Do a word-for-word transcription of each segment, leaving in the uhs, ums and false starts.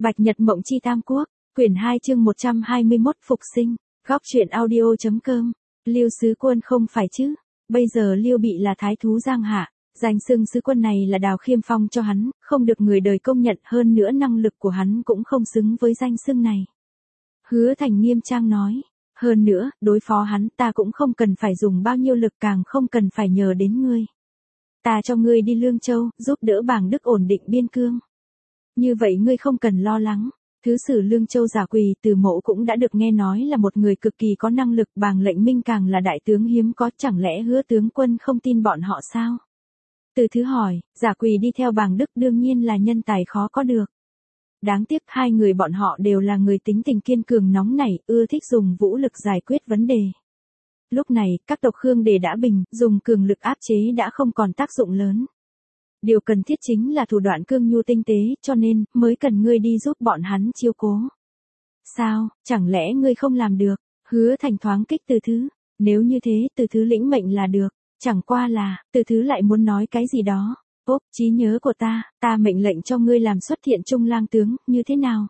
Bạch Nhật Mộng Chi Tam Quốc, quyển hai chương một trăm hai mươi mốt Phục sinh, góc truyện audio.com, Lưu sứ quân không phải chứ, bây giờ Lưu Bị là thái thú Giang Hạ, danh xưng sứ quân này là Đào Khiêm phong cho hắn, không được người đời công nhận, hơn nữa năng lực của hắn cũng không xứng với danh xưng này. Hứa Thành nghiêm trang nói, hơn nữa, đối phó hắn ta cũng không cần phải dùng bao nhiêu lực, càng không cần phải nhờ đến ngươi. Ta cho ngươi đi Lương Châu, giúp đỡ Bàng Đức ổn định biên cương. Như vậy ngươi không cần lo lắng. Thứ sử Lương Châu Giả Quỳ Từ Mẫu cũng đã được nghe nói là một người cực kỳ có năng lực, Bàng Lệnh Minh càng là đại tướng hiếm có, chẳng lẽ Hứa tướng quân không tin bọn họ sao? Từ Thứ hỏi, Giả Quỳ đi theo Bàng Đức đương nhiên là nhân tài khó có được. Đáng tiếc hai người bọn họ đều là người tính tình kiên cường nóng nảy, ưa thích dùng vũ lực giải quyết vấn đề. Lúc này, các tộc Khương Đề đã bình, dùng cường lực áp chế đã không còn tác dụng lớn. Điều cần thiết chính là thủ đoạn cương nhu tinh tế, cho nên, mới cần ngươi đi giúp bọn hắn chiêu cố. Sao, chẳng lẽ ngươi không làm được? Hứa Thành thoáng kích Từ Thứ. Nếu như thế, Từ Thứ lĩnh mệnh là được. Chẳng qua là, Từ Thứ lại muốn nói cái gì đó. Ốp, trí nhớ của ta, ta mệnh lệnh cho ngươi làm xuất hiện trung lang tướng, như thế nào?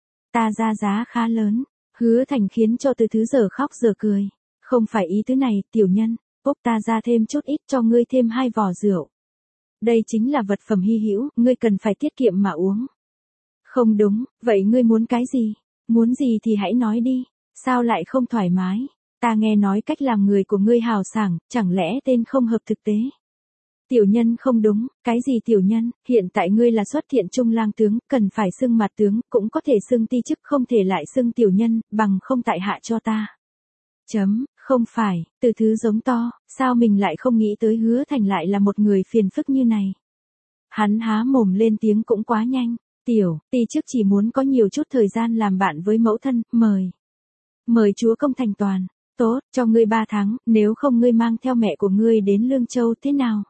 Ta ra giá khá lớn. Hứa Thành khiến cho Từ Thứ giờ khóc giờ cười. Không phải ý tứ này, tiểu nhân. Ốp, ta ra thêm chút ít cho ngươi thêm hai vò rượu. Đây chính là vật phẩm hy hữu, ngươi cần phải tiết kiệm mà uống. Không đúng, vậy ngươi muốn cái gì? Muốn gì thì hãy nói đi, sao lại không thoải mái? Ta nghe nói cách làm người của ngươi hào sảng, chẳng lẽ tên không hợp thực tế? Tiểu nhân không đúng, cái gì tiểu nhân, hiện tại ngươi là xuất hiện trung lang tướng, cần phải xưng mặt tướng, cũng có thể xưng ti chức, không thể lại xưng tiểu nhân, bằng không tại hạ cho ta. Chấm, không phải, Từ Thứ giống to, sao mình lại không nghĩ tới Hứa Thành lại là một người phiền phức như này. Hắn há mồm lên tiếng cũng quá nhanh, tiểu, ti chức chỉ muốn có nhiều chút thời gian làm bạn với mẫu thân, mời. Mời chúa công thành toàn, tốt, cho ngươi ba tháng, nếu không ngươi mang theo mẹ của ngươi đến Lương Châu thế nào?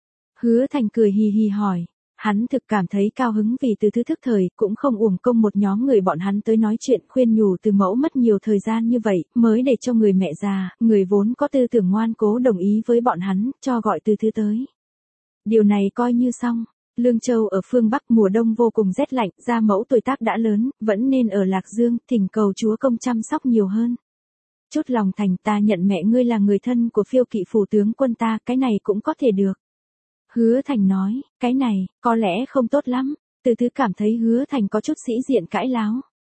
Hứa Thành cười hì hì hỏi. Hắn thực cảm thấy cao hứng vì Từ Thứ thức thời, cũng không uổng công một nhóm người bọn hắn tới nói chuyện khuyên nhủ Từ Mẫu mất nhiều thời gian như vậy, mới để cho người mẹ già, người vốn có tư tưởng ngoan cố đồng ý với bọn hắn, cho gọi Từ Thứ tới. Điều này coi như xong. Lương Châu ở phương Bắc mùa đông vô cùng rét lạnh, gia mẫu tuổi tác đã lớn, vẫn nên ở Lạc Dương, thỉnh cầu chúa công chăm sóc nhiều hơn. Chút lòng thành, ta nhận mẹ ngươi là người thân của phiêu kỵ phủ tướng quân ta, cái này cũng có thể được. Hứa Thành nói, cái này, có lẽ không tốt lắm. Từ Thứ cảm thấy Hứa Thành có chút sĩ diện cãi láo.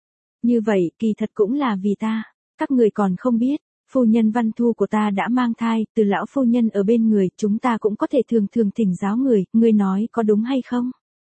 Như vậy, kỳ thật cũng là vì ta. Các người còn không biết, phu nhân Văn Thu của ta đã mang thai, từ lão phu nhân ở bên người, chúng ta cũng có thể thường thường thỉnh giáo người, ngươi nói có đúng hay không?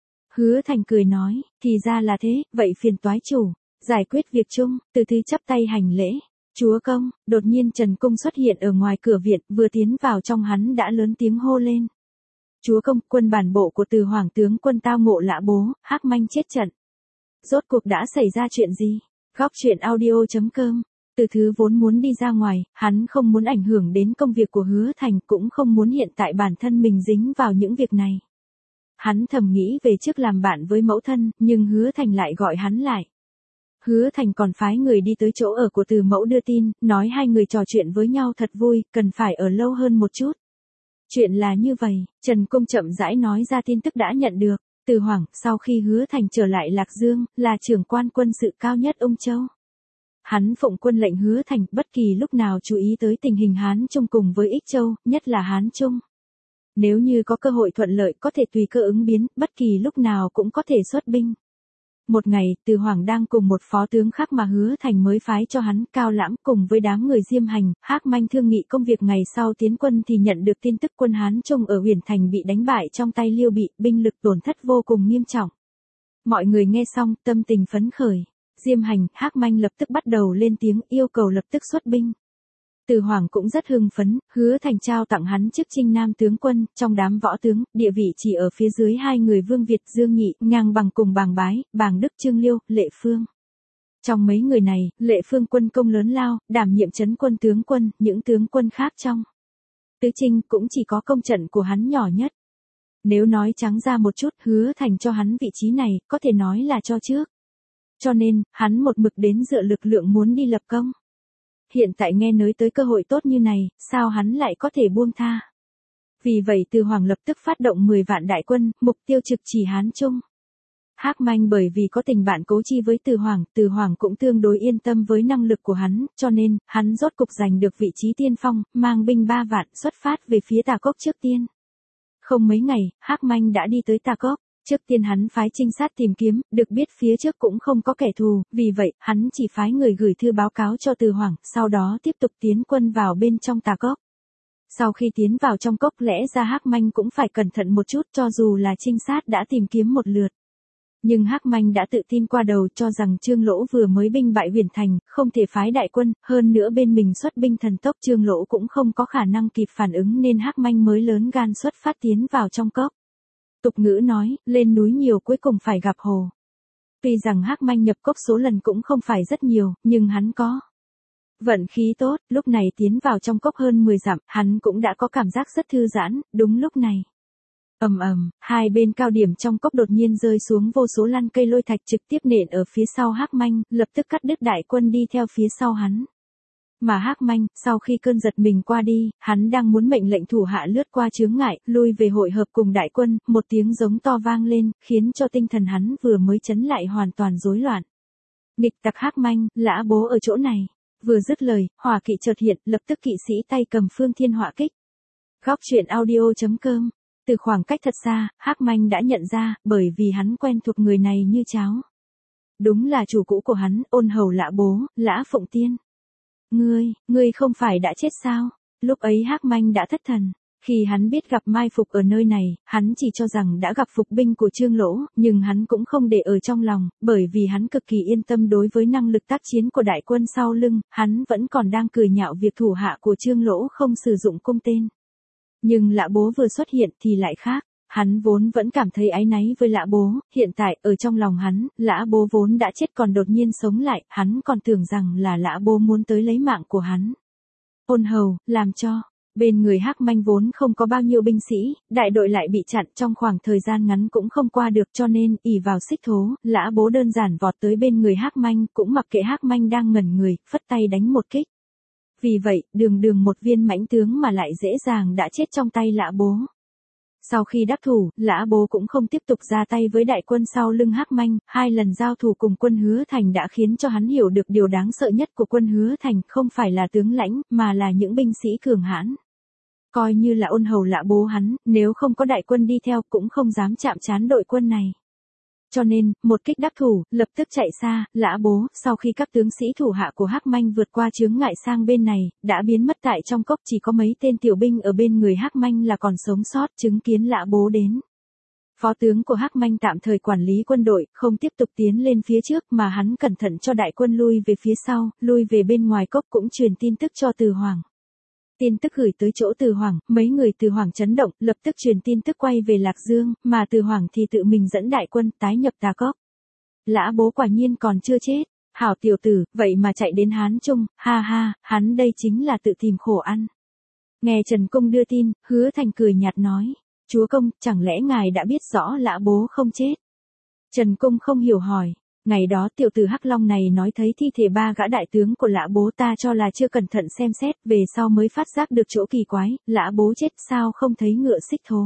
Hứa Thành cười nói, thì ra là thế, vậy phiền toái chủ, giải quyết việc chung. Từ Thứ chắp tay hành lễ. Chúa công, đột nhiên Trần Cung xuất hiện ở ngoài cửa viện, vừa tiến vào trong hắn đã lớn tiếng hô lên. Chúa công, quân bản bộ của Từ Hoàng tướng quân tao ngộ lã bố, Hắc Manh chết trận. Rốt cuộc đã xảy ra chuyện gì? Góc truyện audio.com. Từ Thứ vốn muốn đi ra ngoài, hắn không muốn ảnh hưởng đến công việc của Hứa Thành, cũng không muốn hiện tại bản thân mình dính vào những việc này. Hắn thầm nghĩ về trước làm bạn với mẫu thân, nhưng Hứa Thành lại gọi hắn lại. Hứa Thành còn phái người đi tới chỗ ở của Từ Mẫu đưa tin, nói hai người trò chuyện với nhau thật vui, cần phải ở lâu hơn một chút. Chuyện là như vậy, Trần Cung chậm rãi nói ra tin tức đã nhận được. Từ Hoàng, sau khi Hứa Thành trở lại Lạc Dương, là trưởng quan quân sự cao nhất Ung Châu. Hắn phụng quân lệnh Hứa Thành, bất kỳ lúc nào chú ý tới tình hình Hán Trung cùng với Ích Châu, nhất là Hán Trung. Nếu như có cơ hội thuận lợi có thể tùy cơ ứng biến, bất kỳ lúc nào cũng có thể xuất binh. Một ngày, Từ Hoàng đang cùng một phó tướng khác mà Hứa Thành mới phái cho hắn, Cao Lãm, cùng với đám người Diêm Hành, Hắc Manh thương nghị công việc ngày sau tiến quân thì nhận được tin tức quân Hán Trung ở Huyền Thành bị đánh bại trong tay Liêu Bị, binh lực tổn thất vô cùng nghiêm trọng. Mọi người nghe xong, tâm tình phấn khởi. Diêm Hành, Hắc Manh lập tức bắt đầu lên tiếng yêu cầu lập tức xuất binh. Từ Hoàng cũng rất hưng phấn, Hứa Thành trao tặng hắn chức Trinh Nam tướng quân, trong đám võ tướng, địa vị chỉ ở phía dưới hai người Vương Việt, Dương Nhị, ngang bằng cùng Bàng Bái, Bàng Đức, Trương Liêu, Lệ Phương. Trong mấy người này, Lệ Phương quân công lớn lao, đảm nhiệm trấn quân tướng quân, những tướng quân khác trong Tứ Trinh cũng chỉ có công trận của hắn nhỏ nhất. Nếu nói trắng ra một chút, Hứa Thành cho hắn vị trí này, có thể nói là cho trước. Cho nên, hắn một mực đến dựa lực lượng muốn đi lập công. Hiện tại nghe nói tới cơ hội tốt như này, sao hắn lại có thể buông tha? Vì vậy Từ Hoàng lập tức phát động mười vạn đại quân, mục tiêu trực chỉ Hán Trung. Hắc Manh bởi vì có tình bạn cố chi với Từ Hoàng, Từ Hoàng cũng tương đối yên tâm với năng lực của hắn, cho nên, hắn rốt cục giành được vị trí tiên phong, mang binh ba vạn xuất phát về phía Tà Cốc trước tiên. Không mấy ngày, Hắc Manh đã đi tới Tà Cốc. Trước tiên hắn phái trinh sát tìm kiếm, được biết phía trước cũng không có kẻ thù, vì vậy, hắn chỉ phái người gửi thư báo cáo cho Từ Hoàng, sau đó tiếp tục tiến quân vào bên trong Tà Cốc. Sau khi tiến vào trong cốc lẽ ra Hắc Manh cũng phải cẩn thận một chút cho dù là trinh sát đã tìm kiếm một lượt. Nhưng Hắc Manh đã tự tin qua đầu cho rằng Trương Lỗ vừa mới binh bại Huyền Thành, không thể phái đại quân, hơn nữa bên mình xuất binh thần tốc Trương Lỗ cũng không có khả năng kịp phản ứng nên Hắc Manh mới lớn gan xuất phát tiến vào trong cốc. Tục ngữ nói, lên núi nhiều cuối cùng phải gặp hồ. Tuy rằng Hắc Manh nhập cốc số lần cũng không phải rất nhiều, nhưng hắn có vận khí tốt, lúc này tiến vào trong cốc hơn mười dặm, hắn cũng đã có cảm giác rất thư giãn, đúng lúc này. Ầm ầm, hai bên cao điểm trong cốc đột nhiên rơi xuống vô số lăn cây lôi thạch trực tiếp nện ở phía sau Hắc Manh, lập tức cắt đứt đại quân đi theo phía sau hắn. Mà Hắc Manh, sau khi cơn giật mình qua đi, hắn đang muốn mệnh lệnh thủ hạ lướt qua chướng ngại, lui về hội hợp cùng đại quân, một tiếng giống to vang lên, khiến cho tinh thần hắn vừa mới chấn lại hoàn toàn rối loạn. Nghịch tặc Hắc Manh, Lã Bố ở chỗ này. Vừa dứt lời, hỏa kỵ chợt hiện, lập tức kỵ sĩ tay cầm phương thiên hỏa kích. Góc truyện audio chấm com. Từ khoảng cách thật xa, Hắc Manh đã nhận ra, bởi vì hắn quen thuộc người này như cháo. Đúng là chủ cũ của hắn, Ôn Hầu Lã Bố, Lã Phụng Tiên. Ngươi, ngươi không phải đã chết sao? Lúc ấy Hắc Manh đã thất thần. Khi hắn biết gặp mai phục ở nơi này, hắn chỉ cho rằng đã gặp phục binh của Trương Lỗ, nhưng hắn cũng không để ở trong lòng, bởi vì hắn cực kỳ yên tâm đối với năng lực tác chiến của đại quân sau lưng, hắn vẫn còn đang cười nhạo việc thủ hạ của Trương Lỗ không sử dụng cung tên. Nhưng Lã Bố vừa xuất hiện thì lại khác. Hắn vốn vẫn cảm thấy áy náy với Lã Bố, hiện tại, ở trong lòng hắn, Lã Bố vốn đã chết còn đột nhiên sống lại, hắn còn tưởng rằng là Lã Bố muốn tới lấy mạng của hắn. Ôn Hầu, làm cho, bên người Hắc Manh vốn không có bao nhiêu binh sĩ, đại đội lại bị chặn trong khoảng thời gian ngắn cũng không qua được cho nên, ỷ vào xích thố, Lã Bố đơn giản vọt tới bên người Hắc Manh, cũng mặc kệ Hắc Manh đang ngẩn người, phất tay đánh một kích. Vì vậy, đường đường một viên mãnh tướng mà lại dễ dàng đã chết trong tay Lã Bố. Sau khi đắc thủ, Lã Bố cũng không tiếp tục ra tay với đại quân sau lưng Hắc Manh, hai lần giao thủ cùng quân Hứa Thành đã khiến cho hắn hiểu được điều đáng sợ nhất của quân Hứa Thành không phải là tướng lãnh, mà là những binh sĩ cường hãn. Coi như là Ôn Hầu Lã Bố hắn, nếu không có đại quân đi theo cũng không dám chạm trán đội quân này. Cho nên, một kích đắc thủ, lập tức chạy xa, Lã Bố, sau khi các tướng sĩ thủ hạ của Hắc Manh vượt qua chướng ngại sang bên này, đã biến mất tại trong cốc, chỉ có mấy tên tiểu binh ở bên người Hắc Manh là còn sống sót chứng kiến Lã Bố đến. Phó tướng của Hắc Manh tạm thời quản lý quân đội, không tiếp tục tiến lên phía trước mà hắn cẩn thận cho đại quân lui về phía sau, lui về bên ngoài cốc cũng truyền tin tức cho Từ Hoàng. Tin tức gửi tới chỗ Từ Hoàng, mấy người Từ Hoàng chấn động, lập tức truyền tin tức quay về Lạc Dương, mà Từ Hoàng thì tự mình dẫn đại quân tái nhập Tà Cốc. Lã Bố quả nhiên còn chưa chết, hảo tiểu tử, vậy mà chạy đến Hán Trung, ha ha, hắn đây chính là tự tìm khổ ăn. Nghe Trần Cung đưa tin, Hứa Thành cười nhạt nói, chúa công, chẳng lẽ ngài đã biết rõ Lã Bố không chết? Trần Cung không hiểu hỏi. Ngày đó tiểu tử Hắc Long này nói thấy thi thể ba gã đại tướng của Lã Bố ta cho là chưa cẩn thận xem xét, về sau mới phát giác được chỗ kỳ quái, Lã Bố chết sao không thấy ngựa xích thố.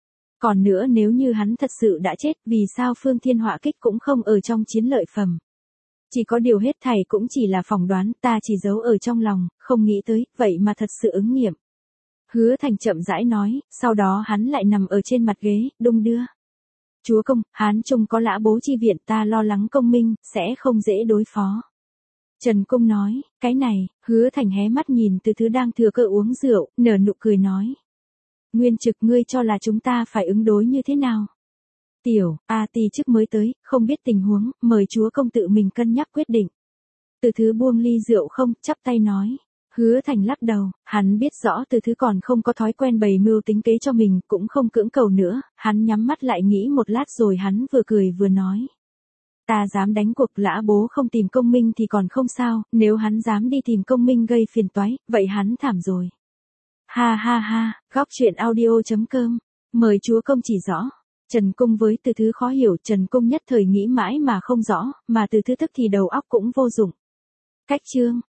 Còn nữa nếu như hắn thật sự đã chết, vì sao Phương Thiên Hỏa Kích cũng không ở trong chiến lợi phẩm. Chỉ có điều hết thảy cũng chỉ là phỏng đoán, ta chỉ giấu ở trong lòng, không nghĩ tới, vậy mà thật sự ứng nghiệm. Hứa Thành chậm rãi nói, sau đó hắn lại nằm ở trên mặt ghế, đung đưa. Chúa công, Hán Trung có Lã Bố chi viện, ta lo lắng công minh, sẽ không dễ đối phó. Trần Cung nói, cái này, Hứa Thành hé mắt nhìn từ thứ đang thừa cơ uống rượu, nở nụ cười nói. Nguyên Trực, ngươi cho là chúng ta phải ứng đối như thế nào? Tiểu, A Ti chức mới tới, không biết tình huống, mời chúa công tự mình cân nhắc quyết định. Từ thứ buông ly rượu không, chắp tay nói. Hứa Thành lắc đầu, hắn biết rõ từ thứ còn không có thói quen bày mưu tính kế cho mình, cũng không cưỡng cầu nữa, hắn nhắm mắt lại nghĩ một lát rồi hắn vừa cười vừa nói. Ta dám đánh cuộc, Lã Bố không tìm công minh thì còn không sao, nếu hắn dám đi tìm công minh gây phiền toái, vậy hắn thảm rồi. Ha ha ha, góc truyện audio chấm com, mời chúa công chỉ rõ. Trần Cung với từ thứ khó hiểu, Trần Cung nhất thời nghĩ mãi mà không rõ, mà từ thứ tức thì đầu óc cũng vô dụng. Cách chương